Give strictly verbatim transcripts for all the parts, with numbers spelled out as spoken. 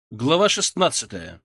Глава шестнадцатая.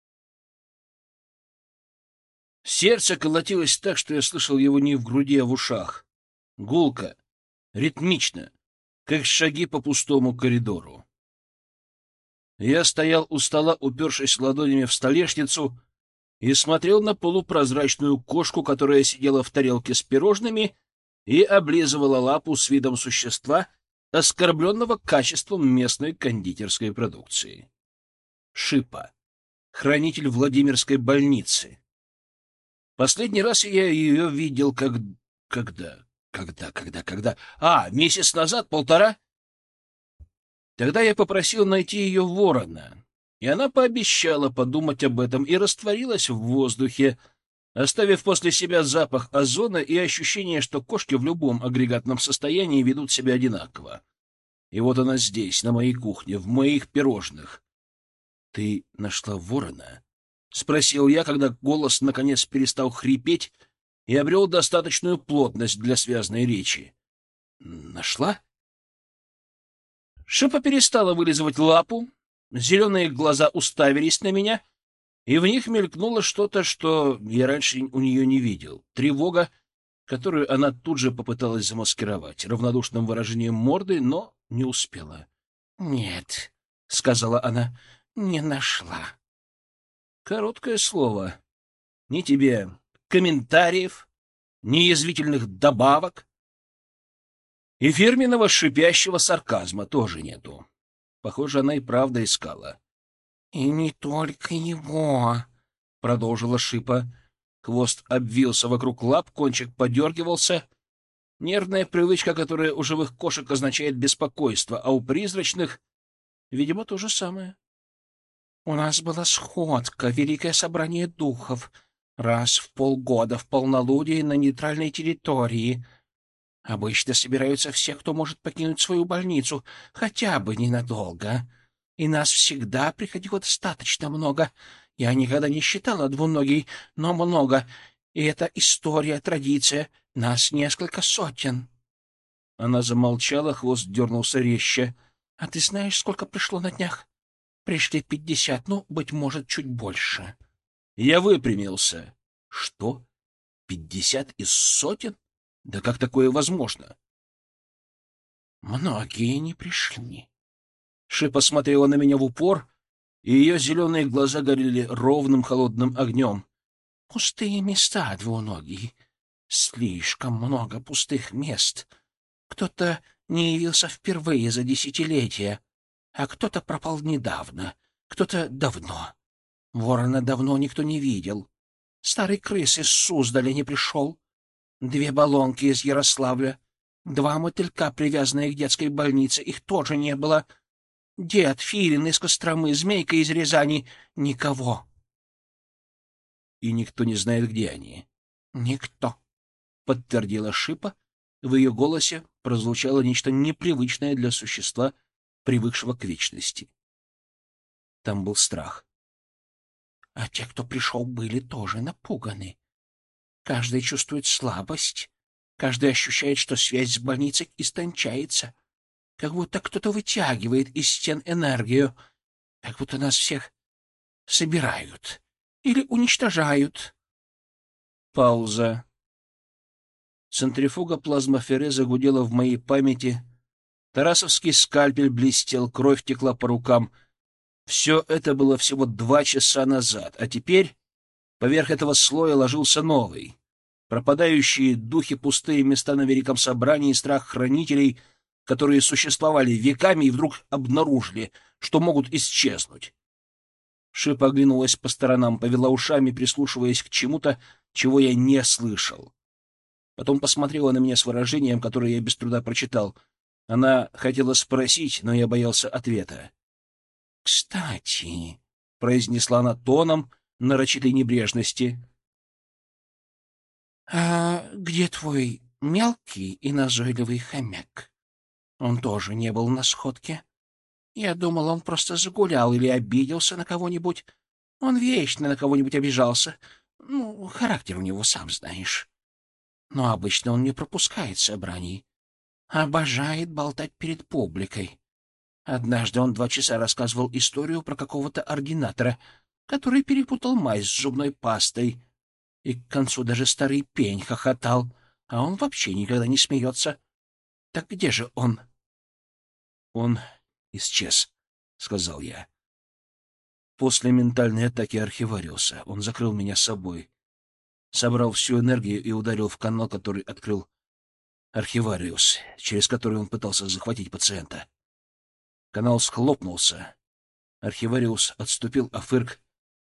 Сердце колотилось так, что я слышал его не в груди, а в ушах. Гулко, ритмично, как шаги по пустому коридору. Я стоял у стола, упершись ладонями в столешницу, и смотрел на полупрозрачную кошку, которая сидела в тарелке с пирожными и облизывала лапу с видом существа, оскорбленного качеством местной кондитерской продукции. Шипа, хранитель Владимирской больницы. Последний раз я ее видел как... когда? Когда, когда, когда? А, месяц назад, полтора? Тогда я попросил найти ее ворона, и она пообещала подумать об этом и растворилась в воздухе, оставив после себя запах озона и ощущение, что кошки в любом агрегатном состоянии ведут себя одинаково. И вот она здесь, на моей кухне, в моих пирожных. Ты нашла ворона? — спросил я, когда голос наконец перестал хрипеть и обрел достаточную плотность для связной речи. — Нашла? Шипа перестала вылизывать лапу, зеленые глаза уставились на меня, и в них мелькнуло что-то, что я раньше у нее не видел. Тревога, которую она тут же попыталась замаскировать равнодушным выражением морды, но не успела. — Нет, — сказала она, — не нашла. Короткое слово. Ни тебе комментариев, ни язвительных добавок. И фирменного шипящего сарказма тоже нету. Похоже, она и правда искала. — И не только его, — продолжила Шипа. Хвост обвился вокруг лап, кончик подергивался. Нервная привычка, которая у живых кошек означает беспокойство, а у призрачных, видимо, то же самое. У нас была сходка, великое собрание духов, раз в полгода в полнолуние на нейтральной территории. Обычно собираются все, кто может покинуть свою больницу, хотя бы ненадолго. И нас всегда приходило достаточно много. Я никогда не считала двуногий, но много. И это история, традиция. Нас несколько сотен. Она замолчала, хвост дернулся резче. — А ты знаешь, сколько пришло на днях? Пришли пятьдесят, ну, быть может, чуть больше. Я выпрямился. Что? Пятьдесят из сотен? Да как такое возможно? Многие не пришли. Шипа смотрела на меня в упор, и ее зеленые глаза горели ровным холодным огнем. Пустые места, двуногие. Слишком много пустых мест. Кто-то не явился впервые за десятилетия, а кто-то пропал недавно, кто-то давно. Ворона давно никто не видел. Старый крыс из Суздаля не пришел. Две баллонки из Ярославля, два мотылька, привязанные к детской больнице, их тоже не было. Дед, Филин из Костромы, Змейка из Рязани — никого. И никто не знает, где они. Никто, — подтвердила Шипа. В ее голосе прозвучало нечто непривычное для существа, привыкшего к вечности. Там был страх. А те, кто пришел, были тоже напуганы. Каждый чувствует слабость, каждый ощущает, что связь с больницей истончается, как будто кто-то вытягивает из стен энергию, как будто нас всех собирают или уничтожают. Пауза. Центрифуга плазмофере загудела в моей памяти. Тарасовский скальпель блестел, кровь текла по рукам. Все это было всего два часа назад, а теперь поверх этого слоя ложился новый. Пропадающие духи, пустые места на великом собрании, страх хранителей, которые существовали веками и вдруг обнаружили, что могут исчезнуть. Шипа оглянулась по сторонам, повела ушами, прислушиваясь к чему-то, чего я не слышал. Потом посмотрела на меня с выражением, которое я без труда прочитал. Она хотела спросить, но я боялся ответа. — Кстати, — произнесла она тоном нарочитой небрежности, — а где твой мелкий и назойливый хомяк? Он тоже не был на сходке. Я думал, он просто загулял или обиделся на кого-нибудь. Он вечно на кого-нибудь обижался. Ну, характер у него, сам знаешь. Но обычно он не пропускает собраний. Обожает болтать перед публикой. Однажды он два часа рассказывал историю про какого-то ординатора, который перепутал мазь с зубной пастой, и к концу даже старый пень хохотал, а он вообще никогда не смеется. Так где же он? — Он исчез, — сказал я. После ментальной атаки архивариуса он закрыл меня собой, собрал всю энергию и ударил в канал, который открыл архивариус, через который он пытался захватить пациента. Канал схлопнулся. Архивариус отступил, а Фырк...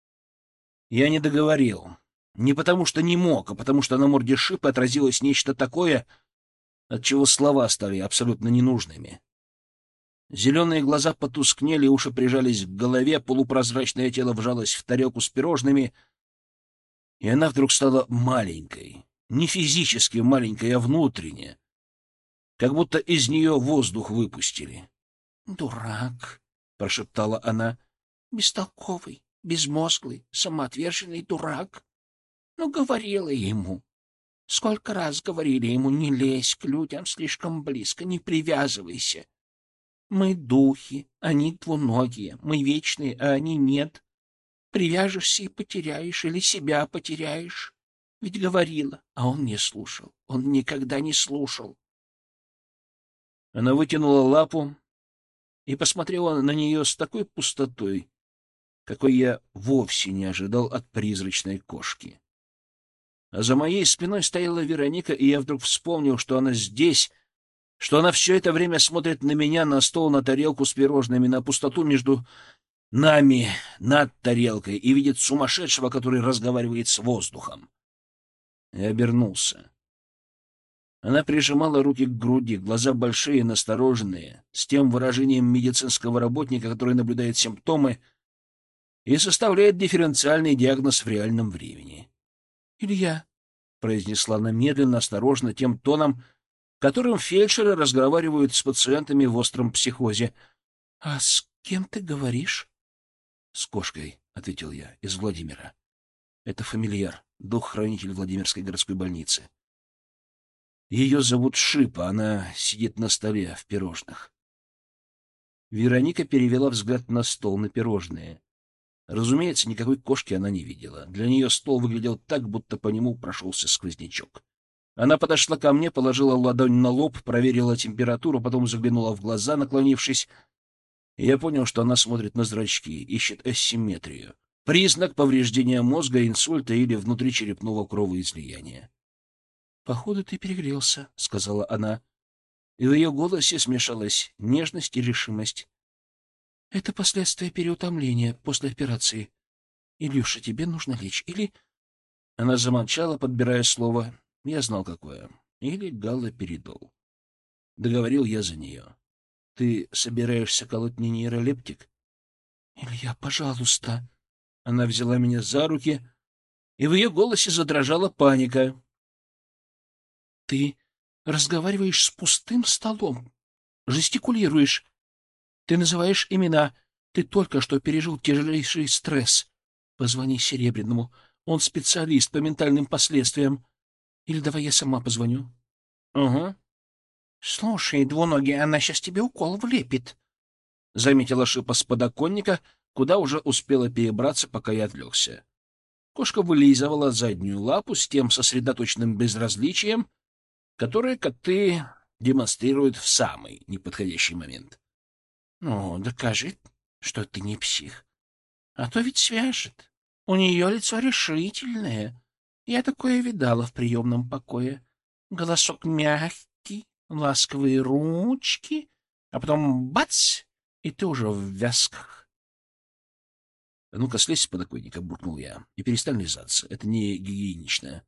Я не договорил. Не потому что не мог, а потому что на морде шипа отразилось нечто такое, от чего слова стали абсолютно ненужными. Зеленые глаза потускнели, уши прижались к голове, полупрозрачное тело вжалось в тарелку с пирожными, и она вдруг стала маленькой. Не физически маленькой, а внутренне. Как будто из нее воздух выпустили. — Дурак, — прошептала она, — бестолковый, безмозглый, самоотверженный дурак. Ну, говорила ему. Сколько раз говорили ему: не лезь к людям слишком близко, не привязывайся. Мы духи, они двуногие, мы вечные, а они нет. Привяжешься и потеряешь, или себя потеряешь. Ведь говорила, а он не слушал, он никогда не слушал. Она вытянула лапу и посмотрела на нее с такой пустотой, какой я вовсе не ожидал от призрачной кошки. А за моей спиной стояла Вероника, и я вдруг вспомнил, что она здесь, что она все это время смотрит на меня, на стол, на тарелку с пирожными, на пустоту между нами, над тарелкой, и видит сумасшедшего, который разговаривает с воздухом. И обернулся. Она прижимала руки к груди, глаза большие, настороженные, с тем выражением медицинского работника, который наблюдает симптомы и составляет дифференциальный диагноз в реальном времени. — Илья, — произнесла она медленно, осторожно, тем тоном, которым фельдшеры разговаривают с пациентами в остром психозе. — А с кем ты говоришь? — С кошкой, — ответил я, — из Владимира. Это фамильяр, дух-хранитель Владимирской городской больницы. Ее зовут Шипа, она сидит на столе в пирожных. Вероника перевела взгляд на стол, на пирожные. Разумеется, никакой кошки она не видела. Для нее стол выглядел так, будто по нему прошелся сквознячок. Она подошла ко мне, положила ладонь на лоб, проверила температуру, потом заглянула в глаза, наклонившись. И я понял, что она смотрит на зрачки, ищет асимметрию. Признак повреждения мозга, инсульта или внутричерепного кровоизлияния. — Походу, ты перегрелся, — сказала она. И в ее голосе смешалась нежность и решимость. — Это последствия переутомления после операции. Илюша, тебе нужно лечь. Или... Она замолчала, подбирая слово. Я знал, какое. Или галоперидол. Договорил я за нее. — Ты собираешься колоть мне нейролептик? — Илья, пожалуйста. Она взяла меня за руки, и в ее голосе задрожала паника. — Ты разговариваешь с пустым столом, жестикулируешь. Ты называешь имена. Ты только что пережил тяжелейший стресс. Позвони Серебряному. Он специалист по ментальным последствиям. Или давай я сама позвоню. — Угу. — Слушай, двуногий, она сейчас тебе укол влепит, — заметила Шипа с подоконника, куда уже успела перебраться, пока я отвлекся. Кошка вылизывала заднюю лапу с тем сосредоточенным безразличием, которое коты демонстрируют в самый неподходящий момент. — Ну, докажи, что ты не псих. А то ведь свяжет. У нее лицо решительное. Я такое видала в приемном покое. Голосок мягкий, ласковые ручки, а потом бац, и ты уже в вязках. — Ну-ка, слезь с подоконника, — буркнул я, — и перестань лизаться. Это не гигиенично.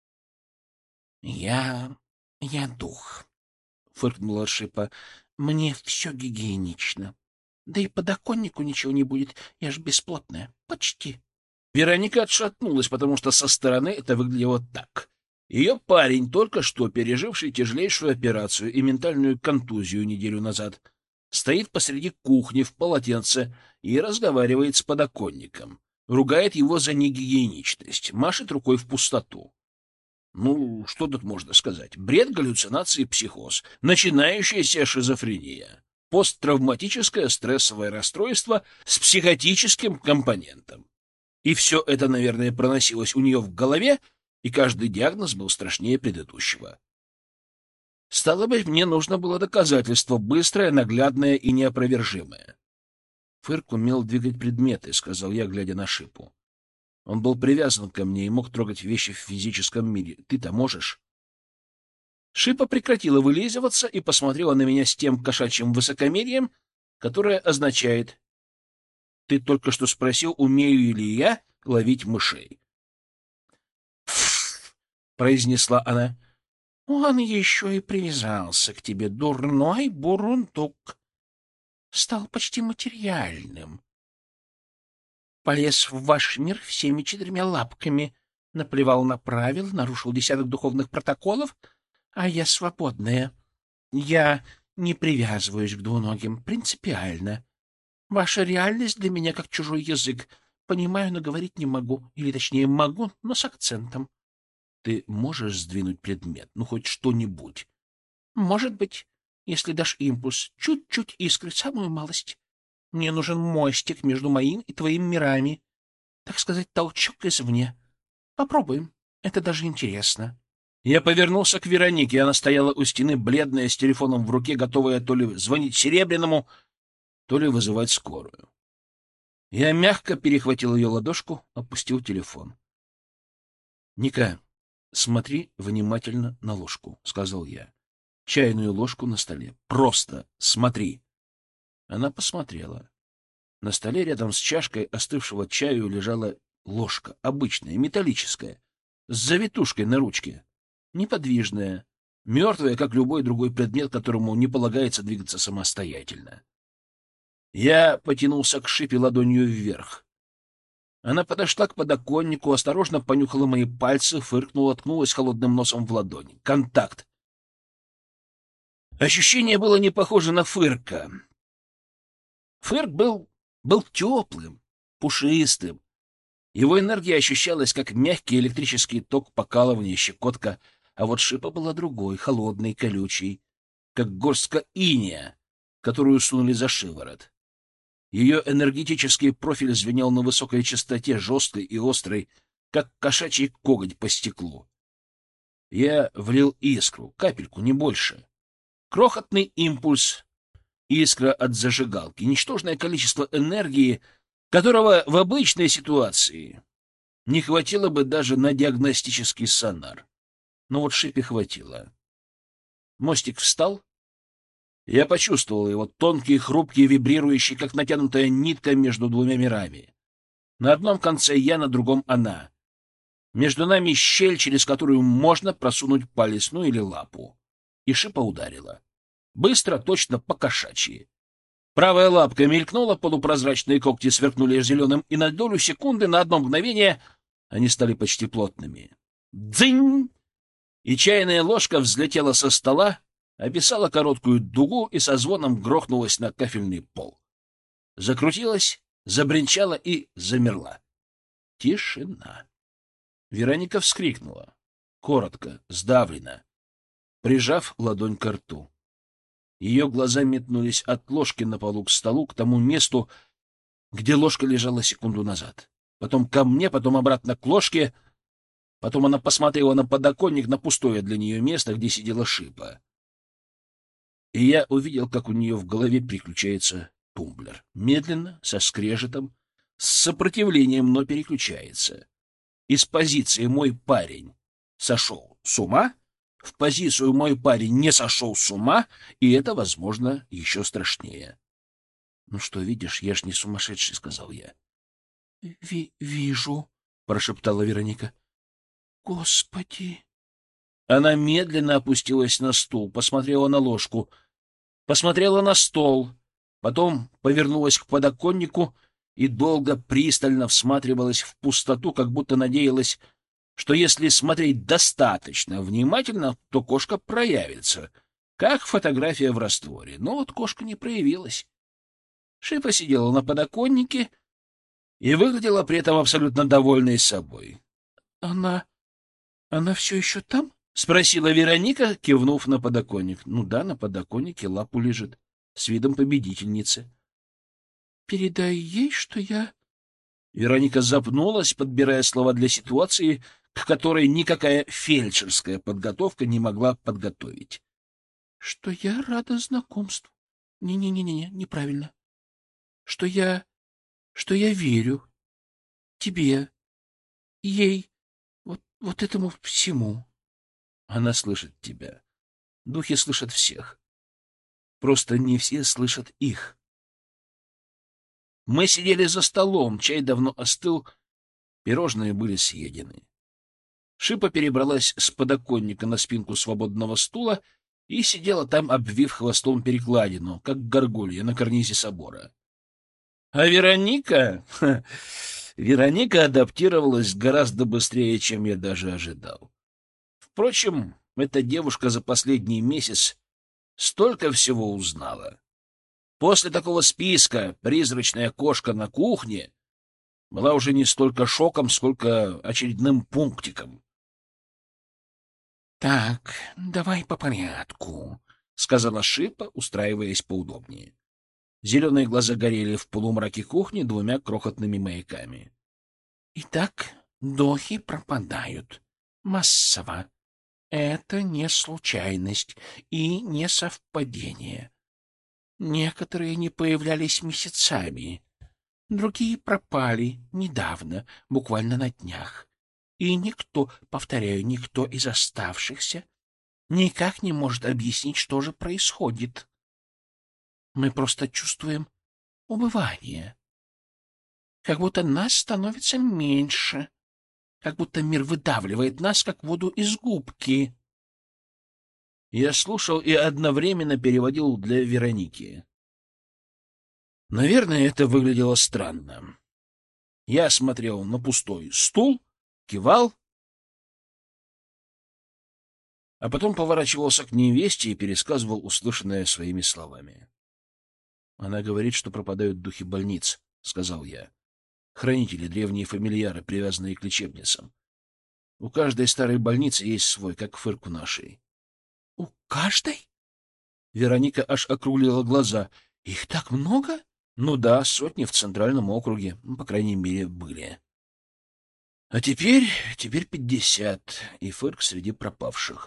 — Я... я дух, — фыркнула Шипа. — Мне все гигиенично. Да и подоконнику ничего не будет, я ж бесплотная. Почти. Вероника отшатнулась, потому что со стороны это выглядело так. Ее парень, только что переживший тяжелейшую операцию и ментальную контузию неделю назад, стоит посреди кухни в полотенце и разговаривает с подоконником, ругает его за негигиеничность, машет рукой в пустоту. Ну, что тут можно сказать? Бред, галлюцинации, психоз, начинающаяся шизофрения. посттравматическое стрессовое расстройство с психотическим компонентом. И все это, наверное, проносилось у нее в голове, и каждый диагноз был страшнее предыдущего. Стало быть, мне нужно было доказательство, быстрое, наглядное и неопровержимое. Фырк умел двигать предметы, — сказал я, глядя на Шипу. Он был привязан ко мне и мог трогать вещи в физическом мире. Ты-то можешь? Шипа прекратила вылизываться и посмотрела на меня с тем кошачьим высокомерием, которое означает: ты только что спросил, умею ли я ловить мышей. «Ф-ф-ф», произнесла она. Он еще и привязался к тебе, дурной бурундук. Стал почти материальным. Полез в ваш мир всеми четырьмя лапками, наплевал на правила, нарушил десяток духовных протоколов, а я свободная. Я не привязываюсь к двуногим принципиально. Ваша реальность для меня как чужой язык. Понимаю, но говорить не могу. Или, точнее, могу, но с акцентом. Ты можешь сдвинуть предмет? Ну, хоть что-нибудь? Может быть, если дашь импульс, чуть-чуть искры, самую малость. Мне нужен мостик между моим и твоим мирами. Так сказать, толчок извне. Попробуем. Это даже интересно. Я повернулся к Веронике. Она стояла у стены, бледная, с телефоном в руке, готовая то ли звонить Серебряному, то ли вызывать скорую. Я мягко перехватил ее ладошку, опустил телефон. — Ника, смотри внимательно на ложку, — сказал я. — Чайную ложку на столе. Просто смотри. Она посмотрела. На столе рядом с чашкой остывшего чаю лежала ложка, обычная, металлическая, с завитушкой на ручке, неподвижная, мертвая, как любой другой предмет, которому не полагается двигаться самостоятельно. Я потянулся к Шипе ладонью вверх. Она подошла к подоконнику, осторожно понюхала мои пальцы, фыркнула, ткнулась холодным носом в ладонь. Контакт. Ощущение было не похоже на Фырка. Фырк был, был теплым, пушистым. Его энергия ощущалась, как мягкий электрический ток, покалывания, щекотка, а вот Шипа была другой, холодной, колючей, как горстка иния, которую сунули за шиворот. Ее энергетический профиль звенел на высокой частоте, жесткой и острой, как кошачий коготь по стеклу. Я влил искру, капельку, не больше. Крохотный импульс, искра от зажигалки, ничтожное количество энергии, которого в обычной ситуации не хватило бы даже на диагностический сонар. Но вот Шипе хватило. Мостик встал. Я почувствовал его, тонкий, хрупкий, вибрирующий, как натянутая нитка между двумя мирами. На одном конце я, на другом она. Между нами щель, через которую можно просунуть палец, ну или лапу. И Шипа ударила. Быстро, точно по-кошачьи. Правая лапка мелькнула, полупрозрачные когти сверкнули зеленым, и на долю секунды, на одно мгновение, они стали почти плотными. Дзынь! И чайная ложка взлетела со стола, описала короткую дугу и со звоном грохнулась на кафельный пол. Закрутилась, забринчала и замерла. Тишина. Вероника вскрикнула. Коротко, сдавленно, прижав ладонь к рту. Ее глаза метнулись от ложки на полу к столу, к тому месту, где ложка лежала секунду назад. Потом ко мне, потом обратно к ложке. Потом она посмотрела на подоконник, на пустое для нее место, где сидела Шипа. И я увидел, как у нее в голове переключается тумблер. Медленно, со скрежетом, с сопротивлением, но переключается. Из позиции «мой парень сошел с ума» в позицию «мой парень не сошел с ума», и это, возможно, еще страшнее. — Ну что, видишь, я ж не сумасшедший, — сказал я. Ви — Вижу, — прошептала Вероника. — Господи! Она медленно опустилась на стул, посмотрела на ложку, посмотрела на стол, потом повернулась к подоконнику и долго пристально всматривалась в пустоту, как будто надеялась, что если смотреть достаточно внимательно, то кошка проявится, как фотография в растворе. Но вот кошка не проявилась. Шипа сидела на подоконнике и выглядела при этом абсолютно довольной собой. — Она... она все еще там? — спросила Вероника, кивнув на подоконник. — Ну да, на подоконнике лапу лежит. с видом победительницы. — Передай ей, что я... Вероника запнулась, подбирая слова для ситуации, к которой никакая фельдшерская подготовка не могла подготовить. — Что я рада знакомству. Не-не-не-не, неправильно. Что я... что я верю тебе, ей, вот, вот этому всему. Она слышит тебя. Духи слышат всех. Просто не все слышат их. Мы сидели за столом, чай давно остыл, пирожные были съедены. Шипа перебралась с подоконника на спинку свободного стула и сидела там, обвив хвостом перекладину, как горгулья на карнизе собора. А Вероника... Ха, Вероника адаптировалась гораздо быстрее, чем я даже ожидал. Впрочем, эта девушка за последний месяц столько всего узнала. После такого списка «Призрачная кошка на кухне» была уже не столько шоком, сколько очередным пунктиком. — Так, давай по порядку, — сказала Шипа, устраиваясь поудобнее. Зеленые глаза горели в полумраке кухни двумя крохотными маяками. — Итак, духи пропадают. Массово. Это не случайность и не совпадение. Некоторые не появлялись месяцами, другие пропали недавно, буквально на днях. И никто, повторяю, никто из оставшихся никак не может объяснить, что же происходит. Мы просто чувствуем убывание. Как будто нас становится меньше, как будто мир выдавливает нас, как воду из губки. Я слушал и одновременно переводил для Вероники. Наверное, это выглядело странно. Я смотрел на пустой стул, кивал, а потом поворачивался к невесте и пересказывал услышанное своими словами. Она говорит, что пропадают духи больниц, — сказал я. Хранители, древние фамильяры, привязанные к лечебницам. У каждой старой больницы есть свой, как фырк у нашей. — У каждой? Вероника аж округлила глаза. — Их так много? — Ну да, сотни в Центральном округе, ну, по крайней мере, были. А теперь, теперь пятьдесят, и фырк среди пропавших.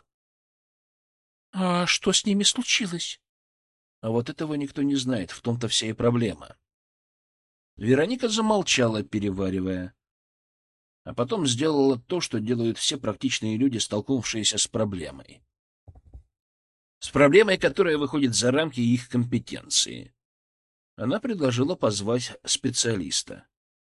— А что с ними случилось? А вот этого никто не знает, в том-то вся и проблема. Вероника замолчала, переваривая, а потом сделала то, что делают все практичные люди, столкнувшиеся с проблемой. С проблемой, которая выходит за рамки их компетенции. Она предложила позвать специалиста.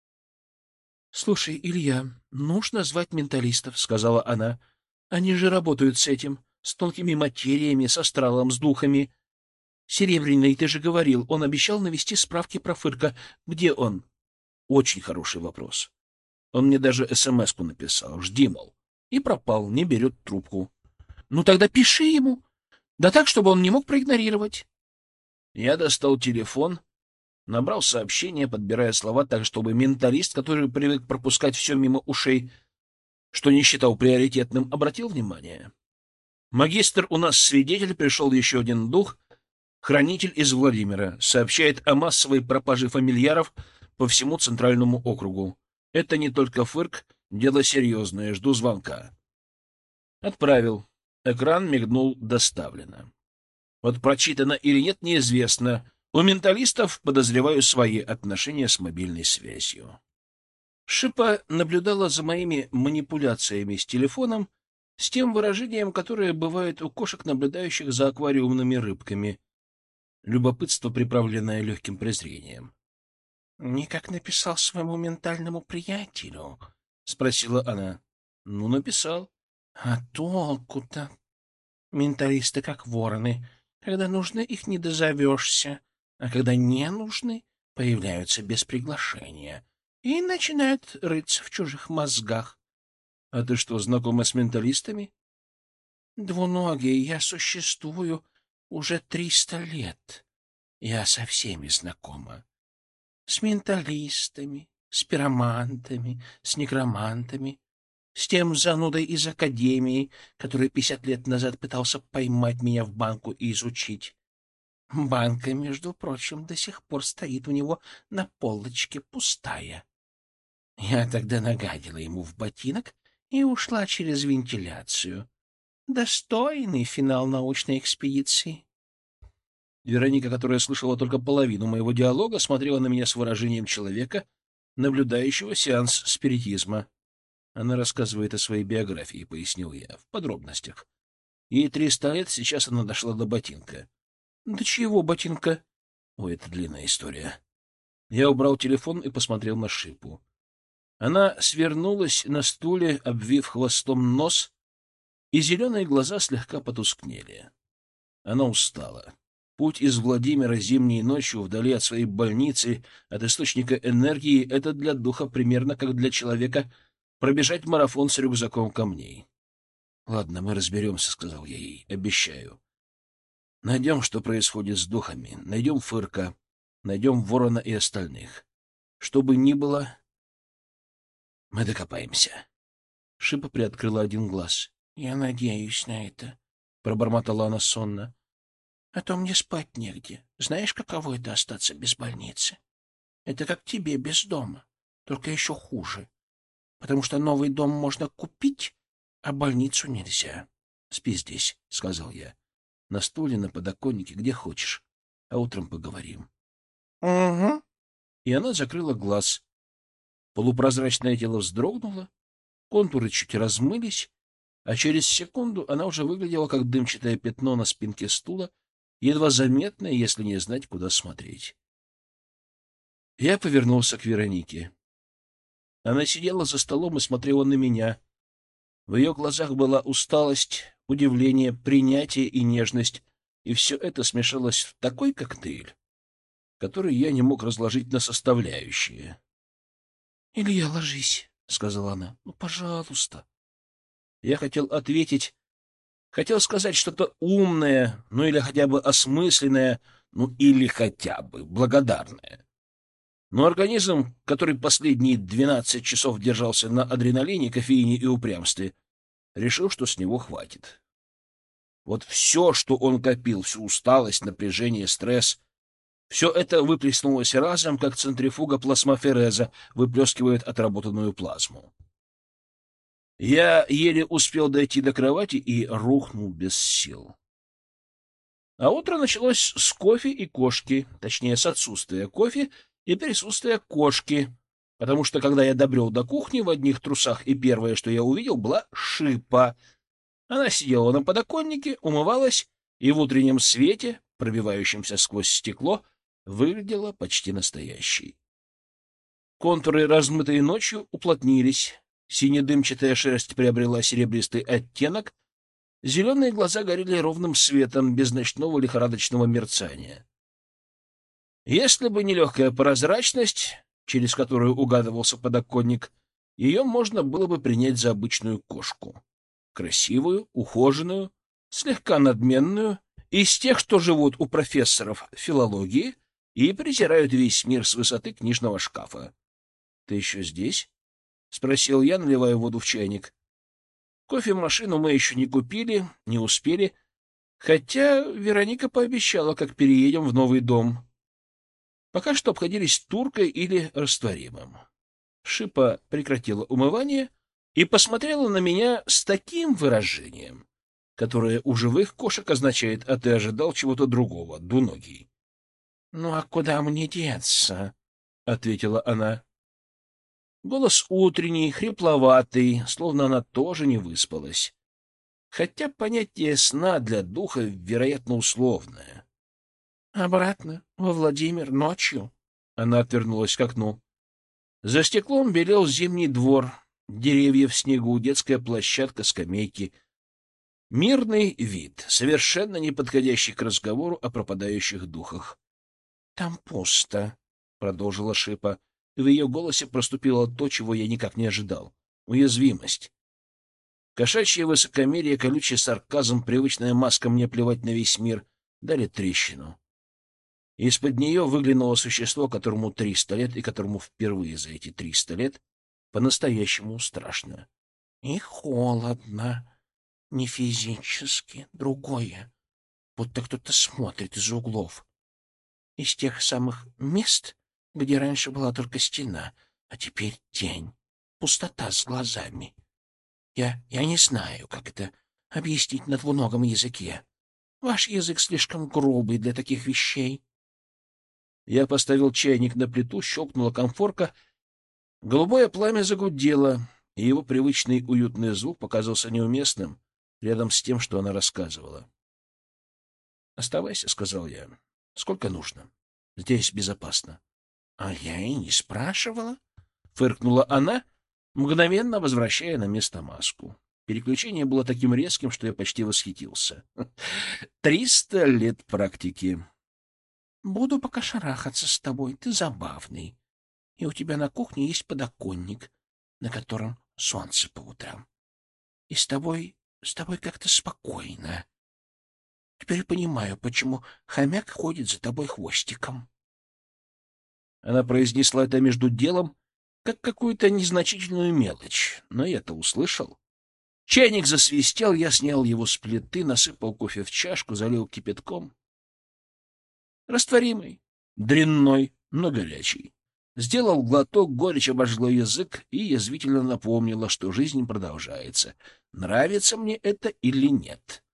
— Слушай, Илья, нужно звать менталистов, — сказала она. — Они же работают с этим, с тонкими материями, с астралом, с духами. Серебряный, ты же говорил, он обещал навести справки про Фырка. Где он? Очень хороший вопрос. Он мне даже эс-эм-эску написал. Жди, мол. И пропал, не берет трубку. Ну тогда пиши ему. Да так, чтобы он не мог проигнорировать. Я достал телефон, набрал сообщение, подбирая слова так, чтобы менталист, который привык пропускать все мимо ушей, что не считал приоритетным, обратил внимание. Магистр у нас свидетель, пришел еще один дух, хранитель из Владимира, сообщает о массовой пропаже фамильяров по всему Центральному округу. Это не только фырк, дело серьезное, жду звонка. Отправил. Экран мигнул «Доставлено». Вот прочитано или нет, неизвестно. У менталистов, подозреваю, свои отношения с мобильной связью. Шипа наблюдала за моими манипуляциями с телефоном с тем выражением, которое бывает у кошек, наблюдающих за аквариумными рыбками. Любопытство, приправленное легким презрением. — Не как написал своему ментальному приятелю? — спросила она. — Ну, написал. — А толку-то? Менталисты как вороны. Когда нужны, их не дозовешься, а когда не нужны, появляются без приглашения и начинают рыться в чужих мозгах. — А ты что, знакома с менталистами? — Двуногие, я существую уже триста лет. Я со всеми знакома. С менталистами, с пиромантами, с некромантами, с тем занудой из академии, который пятьдесят лет назад пытался поймать меня в банку и изучить. Банка, между прочим, до сих пор стоит у него на полочке пустая. Я тогда нагадила ему в ботинок и ушла через вентиляцию. Достойный финал научной экспедиции. Вероника, которая слышала только половину моего диалога, смотрела на меня с выражением человека, наблюдающего сеанс спиритизма. Она рассказывает о своей биографии, пояснил я, в подробностях. Ей триста лет, сейчас она дошла до ботинка. — До чьего ботинка? — Ой, это длинная история. Я убрал телефон и посмотрел на Шипу. Она свернулась на стуле, обвив хвостом нос, и зеленые глаза слегка потускнели. Она устала. Путь из Владимира зимней ночью вдали от своей больницы, от источника энергии — это для духа примерно как для человека пробежать марафон с рюкзаком камней. — Ладно, мы разберемся, — сказал я ей, — обещаю. Найдем, что происходит с духами, найдем Фырка, найдем Ворона и остальных. Что бы ни было, мы докопаемся. Шипа приоткрыла один глаз. — Я надеюсь на это, — пробормотала она сонно. — а то мне спать негде. Знаешь, каково это — остаться без больницы? Это как тебе без дома, только еще хуже, потому что новый дом можно купить, а больницу нельзя. — Спи здесь, — сказал я. — На стуле, на подоконнике, где хочешь. А утром поговорим. — Угу. И она закрыла глаз. Полупрозрачное тело вздрогнуло, контуры чуть размылись, а через секунду она уже выглядела как дымчатое пятно на спинке стула, едва заметное, если не знать, куда смотреть. Я повернулся к Веронике. Она сидела за столом и смотрела на меня. В ее глазах была усталость, удивление, принятие и нежность, и все это смешалось в такой коктейль, который я не мог разложить на составляющие. — Илья, ложись, — сказала она. — Ну, пожалуйста. Я хотел ответить, хотел сказать что-то умное, ну или хотя бы осмысленное, ну или хотя бы благодарное. Но организм, который последние двенадцать часов держался на адреналине, кофеине и упрямстве, решил, что с него хватит. Вот все, что он копил, всю усталость, напряжение, стресс, все это выплеснулось разом, как центрифуга плазмофереза выплескивает отработанную плазму. Я еле успел дойти до кровати и рухнул без сил. А утро началось с кофе и кошки, точнее, с отсутствия кофе и присутствия кошки, потому что, когда я добрел до кухни в одних трусах, и первое, что я увидел, была Шипа. Она сидела на подоконнике, умывалась, и в утреннем свете, пробивающемся сквозь стекло, выглядела почти настоящей. Контуры, размытые ночью, уплотнились, сине-дымчатая шерсть приобрела серебристый оттенок, зеленые глаза горели ровным светом, без ночного лихорадочного мерцания. Если бы не легкая прозрачность, через которую угадывался подоконник, ее можно было бы принять за обычную кошку. Красивую, ухоженную, слегка надменную, из тех, что живут у профессоров филологии и презирают весь мир с высоты книжного шкафа. — Ты еще здесь? — спросил я, наливая воду в чайник. Кофемашину мы еще не купили, не успели, хотя Вероника пообещала, как переедем в новый дом. Пока что обходились туркой или растворимым. Шипа прекратила умывание и посмотрела на меня с таким выражением, которое у живых кошек означает: «А ты ожидал чего-то другого, двуногий». — Ну а куда мне деться? — ответила она. Голос утренний, хрипловатый, словно она тоже не выспалась. Хотя понятие сна для духа, вероятно, условное. — Обратно, во Владимир, ночью? Она отвернулась к окну. За стеклом белел зимний двор, деревья в снегу, детская площадка, скамейки. Мирный вид, совершенно не подходящий к разговору о пропадающих духах. — Там пусто, — продолжила Шипа. В ее голосе проступило то, чего я никак не ожидал — уязвимость. Кошачье высокомерие, колючий сарказм, привычная маска «мне плевать на весь мир» дали трещину. Из-под нее выглянуло существо, которому триста лет, и которому впервые за эти триста лет по-настоящему страшно. — И холодно, не физически, другое. будто кто-то смотрит из углов, из тех самых мест, где раньше была только стена, а теперь тень, пустота с глазами. Я, я не знаю, как это объяснить на двуногом языке. Ваш язык слишком грубый для таких вещей. Я поставил чайник на плиту, щелкнула конфорка. Голубое пламя загудело, и его привычный уютный звук показался неуместным рядом с тем, что она рассказывала. «Оставайся», — сказал я. «Сколько нужно? Здесь безопасно». «А я и не спрашивала», — фыркнула она, мгновенно возвращая на место маску. Переключение было таким резким, что я почти восхитился. Триста лет практики. «Буду пока шарахаться с тобой, ты забавный. И у тебя на кухне есть подоконник, на котором солнце по утрам. И с тобой, с тобой как-то спокойно. Теперь понимаю, почему хомяк ходит за тобой хвостиком». Она произнесла это между делом, как какую-то незначительную мелочь, но я-то услышал. Чайник засвистел, я снял его с плиты, насыпал кофе в чашку, залил кипятком. Растворимый, дрянной, но горячий. Сделал глоток, горечь обожгла язык и язвительно напомнила, что жизнь продолжается. Нравится мне это или нет?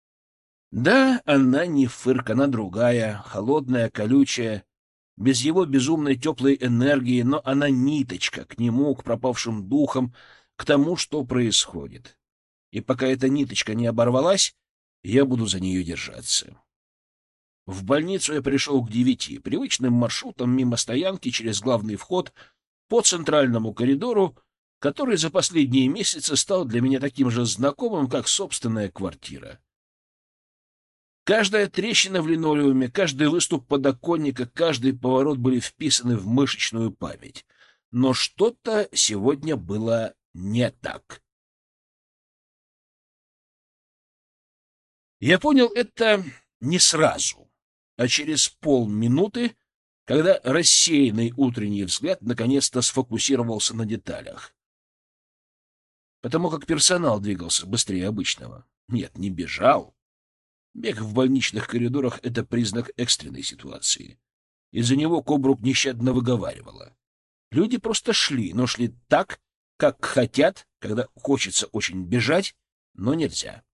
Да, она не фырк, она другая, холодная, колючая, без его безумной теплой энергии, но она ниточка к нему, к пропавшим духам, к тому, что происходит. И пока эта ниточка не оборвалась, я буду за нее держаться. В больницу я пришел к девяти, привычным маршрутом мимо стоянки через главный вход по центральному коридору, который за последние месяцы стал для меня таким же знакомым, как собственная квартира. Каждая трещина в линолеуме, каждый выступ подоконника, каждый поворот были вписаны в мышечную память. Но что-то сегодня было не так. Я понял это не сразу, а через полминуты, когда рассеянный утренний взгляд наконец-то сфокусировался на деталях. Потому как персонал двигался быстрее обычного. Нет, не бежал. Бег в больничных коридорах — это признак экстренной ситуации. Из-за него Кобрук нещадно выговаривала. Люди просто шли, но шли так, как хотят, когда хочется очень бежать, но нельзя.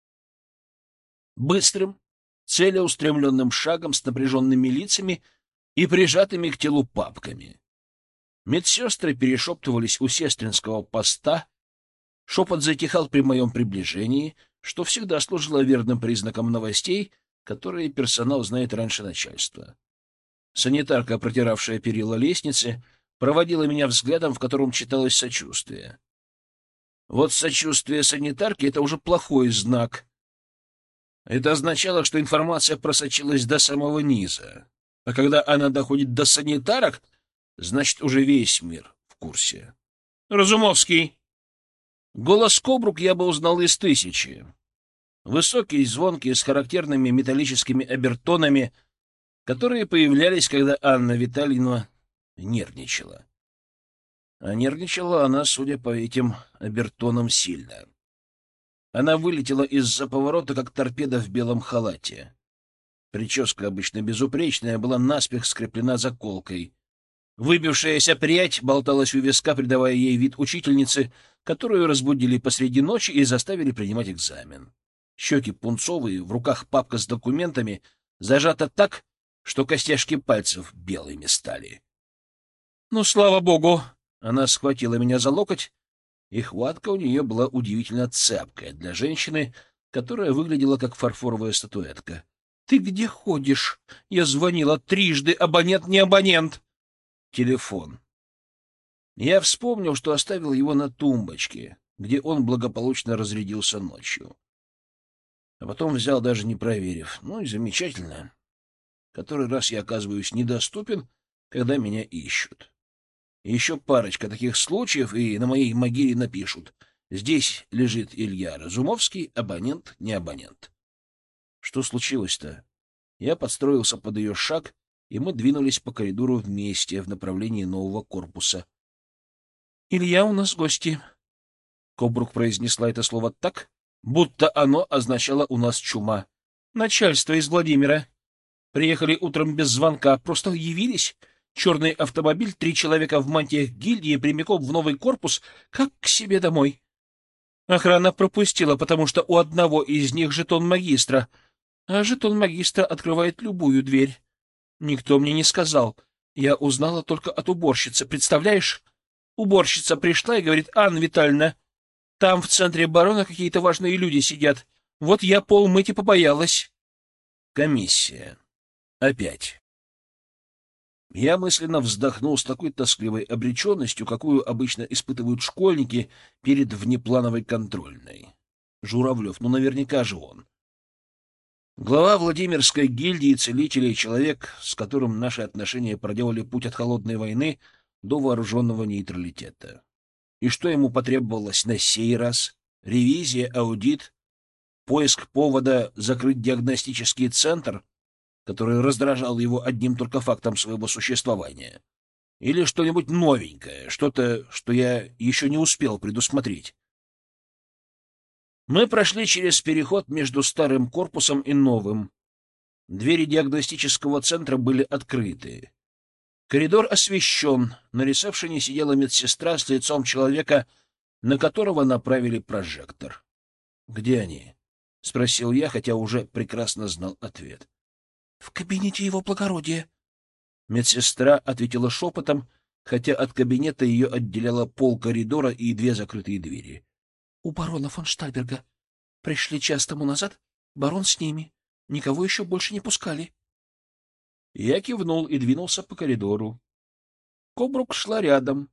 Быстрым, целеустремленным шагом с напряженными лицами и прижатыми к телу папками. Медсестры перешептывались у сестринского поста, шепот затихал при моем приближении, что всегда служило верным признаком новостей, которые персонал знает раньше начальства. Санитарка, протиравшая перила лестницы, проводила меня взглядом, в котором читалось сочувствие. Вот сочувствие санитарки — это уже плохой знак. Это означало, что информация просочилась до самого низа. А когда она доходит до санитарок, значит, уже весь мир в курсе. «Разумовский!» Голос Кобрук я бы узнал из тысячи. Высокий, звонкий, с характерными металлическими обертонами, которые появлялись, когда Анна Витальевна нервничала. А нервничала она, судя по этим обертонам, сильно. Она вылетела из-за поворота, как торпеда в белом халате. Прическа, обычно безупречная, была наспех скреплена заколкой. Выбившаяся прядь болталась у виска, придавая ей вид учительницы, которую разбудили посреди ночи и заставили принимать экзамен. Щеки пунцовые, в руках папка с документами, зажата так, что костяшки пальцев белыми стали. «Ну, слава богу!» Она схватила меня за локоть, и хватка у нее была удивительно цепкая для женщины, которая выглядела как фарфоровая статуэтка. «Ты где ходишь? Я звонила трижды, абонент не абонент!» Телефон. Я вспомнил, что оставил его на тумбочке, где он благополучно разрядился ночью. А потом взял, даже не проверив. Ну и замечательно. Который раз я оказываюсь недоступен, когда меня ищут. Еще парочка таких случаев, и на моей могиле напишут: здесь лежит Илья Разумовский, абонент не абонент. Что случилось-то? Я подстроился под ее шаг, и мы двинулись по коридору вместе в направлении нового корпуса. — Илья, у нас гости. Кобрук произнесла это слово так, будто оно означало «у нас чума». Начальство из Владимира. Приехали утром без звонка, просто явились. Черный автомобиль, три человека в мантиях гильдии прямиком в новый корпус, как к себе домой. Охрана пропустила, потому что у одного из них жетон магистра, а жетон магистра открывает любую дверь. Никто мне не сказал. Я узнала только от уборщицы. Представляешь? Уборщица пришла и говорит: «Анна Витальевна, там в центре барона какие-то важные люди сидят. Вот я пол мыть и побоялась». Комиссия. Опять. Я мысленно вздохнул с такой тоскливой обреченностью, какую обычно испытывают школьники перед внеплановой контрольной. Журавлев, ну наверняка же он. Глава Владимирской гильдии целителей, человек, с которым наши отношения проделали путь от холодной войны до вооруженного нейтралитета. И что ему потребовалось на сей раз? Ревизия, аудит, поиск повода закрыть диагностический центр, который раздражал его одним только фактом своего существования? Или что-нибудь новенькое, что-то, что я еще не успел предусмотреть? Мы прошли через переход между старым корпусом и новым. Двери диагностического центра были открыты. Коридор освещен. На ресепшене сидела медсестра с лицом человека, на которого направили прожектор. — Где они? — спросил я, хотя уже прекрасно знал ответ. — В кабинете его благородия. Медсестра ответила шепотом, хотя от кабинета ее отделяла пол коридора и две закрытые двери. — У барона фон Штальберга. Пришли час тому назад, барон с ними. Никого еще больше не пускали. Я кивнул и двинулся по коридору. Кобрук шла рядом.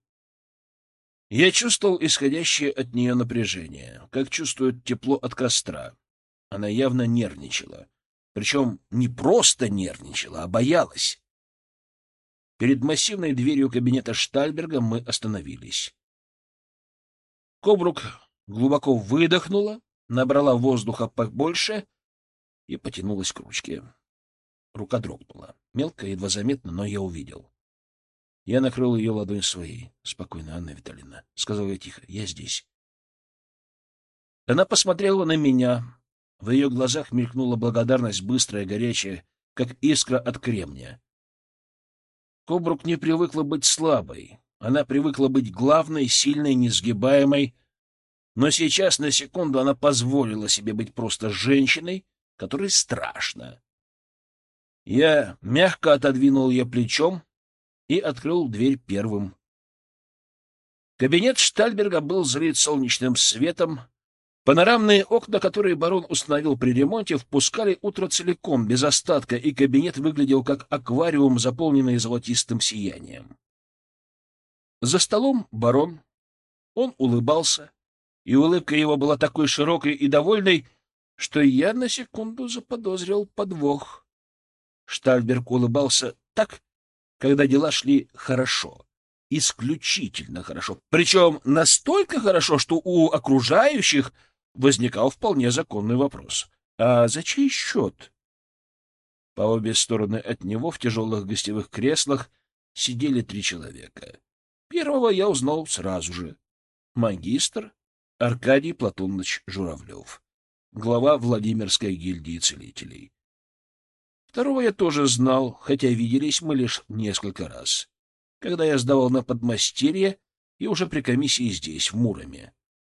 Я чувствовал исходящее от нее напряжение, как чувствует тепло от костра. Она явно нервничала. Причем не просто нервничала, а боялась. Перед массивной дверью кабинета Штальберга мы остановились. Кобрук глубоко выдохнула, набрала воздуха побольше и потянулась к ручке. Рука дрогнула. Мелко, едва заметно, но я увидел. Я накрыл ее ладонь своей. — Спокойно, Анна Витальевна, — сказал я тихо, — я здесь. Она посмотрела на меня. В ее глазах мелькнула благодарность, быстрая, горячая, как искра от кремня. Кобрук не привыкла быть слабой. Она привыкла быть главной, сильной, несгибаемой. Но сейчас, на секунду, она позволила себе быть просто женщиной, которой страшно. Я мягко отодвинул ее плечом и открыл дверь первым. Кабинет Штальберга был залит солнечным светом. Панорамные окна, которые барон установил при ремонте, впускали утро целиком, без остатка, и кабинет выглядел как аквариум, заполненный золотистым сиянием. За столом барон. Он улыбался, и улыбка его была такой широкой и довольной, что я на секунду заподозрил подвох. Штальберг улыбался так, когда дела шли хорошо, исключительно хорошо, причем настолько хорошо, что у окружающих возникал вполне законный вопрос: а за чей счет? По обе стороны от него в тяжелых гостевых креслах сидели три человека. Первого я узнал сразу же. Магистр Аркадий Платонович Журавлев, глава Владимирской гильдии целителей. Второго я тоже знал, хотя виделись мы лишь несколько раз, когда я сдавал на подмастерье и уже при комиссии здесь, в Муроме.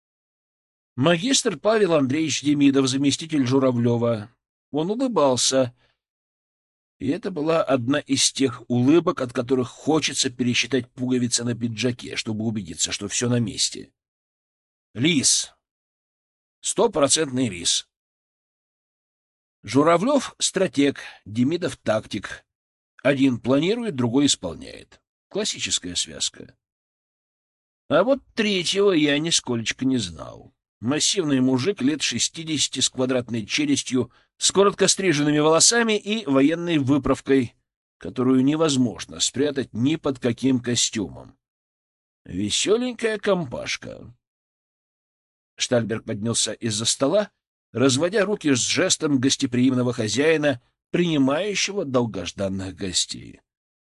Магистр Павел Андреевич Демидов, заместитель Журавлева. Он улыбался, и это была одна из тех улыбок, от которых хочется пересчитать пуговицы на пиджаке, чтобы убедиться, что все на месте. Лис. Стопроцентный лис. Журавлев — стратег, Демидов — тактик. Один планирует, другой исполняет. Классическая связка. А вот третьего я нисколечко не знал. Массивный мужик лет шестидесяти с квадратной челюстью, с коротко стриженными волосами и военной выправкой, которую невозможно спрятать ни под каким костюмом. Веселенькая компашка. Штальберг поднялся из-за стола, разводя руки с жестом гостеприимного хозяина, принимающего долгожданных гостей.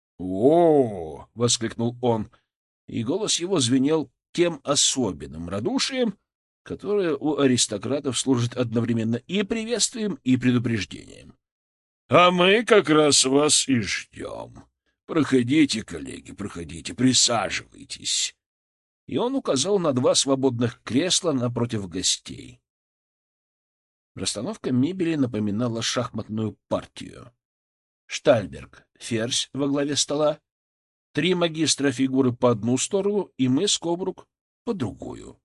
«О!» — воскликнул он, и голос его звенел тем особенным радушием, которое у аристократов служит одновременно и приветствием, и предупреждением. — А мы как раз вас и ждем. Проходите, коллеги, проходите, присаживайтесь. И он указал на два свободных кресла напротив гостей. Расстановка мебели напоминала шахматную партию. Штальберг — ферзь во главе стола, три магистра фигуры по одну сторону и мы с Кобрук по другую.